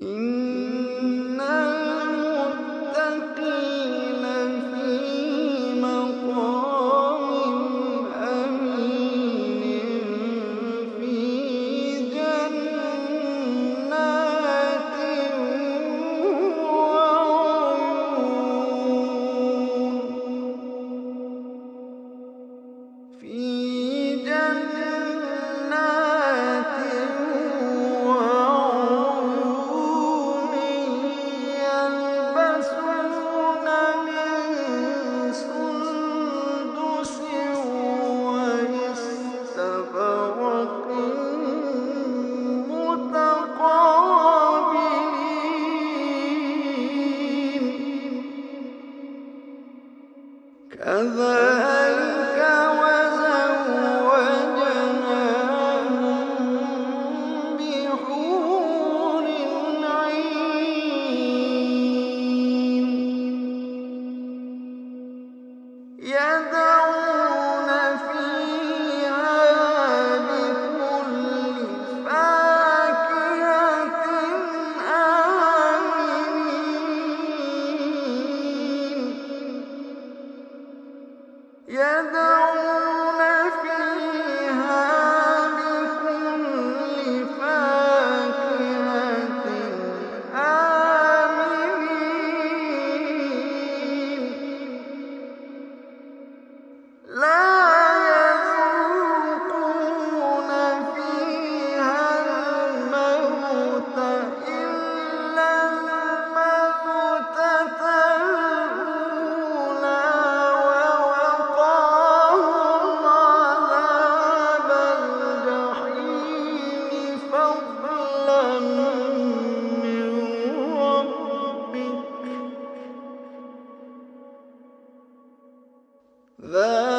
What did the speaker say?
إِنَّ الْمُتَّقِينَ فِي مَقَامٍ أَمِينٍ فِي جَنَّاتٍ وَعُيُونٍ يَلْبَسُونَ مِن سُندُسٍ وَإِسْتَبْرَقٍ مُّتَقَابِلِينَ كَذَٰلِكَ وَزَوَّجْنَاهُم بِحُورٍ عِينٍ يَدْعُونَ فِيهَا بِكُلِّ فَاكِهَةٍ آمِنِينَ يَدْعُونَ فِيهَا بِكُلِّ فَاكِهَةٍ آمِنِينَ لَا يَذُوقُونَ فِيهَا الْمَوْتَ إِلَّا الْمَوْتَةَ الْأُولَىٰ وَوَقَاهُمْ عَذَابَ الْجَحِيمِ فَضْلًا مِّن رَّبِّكَ ۚ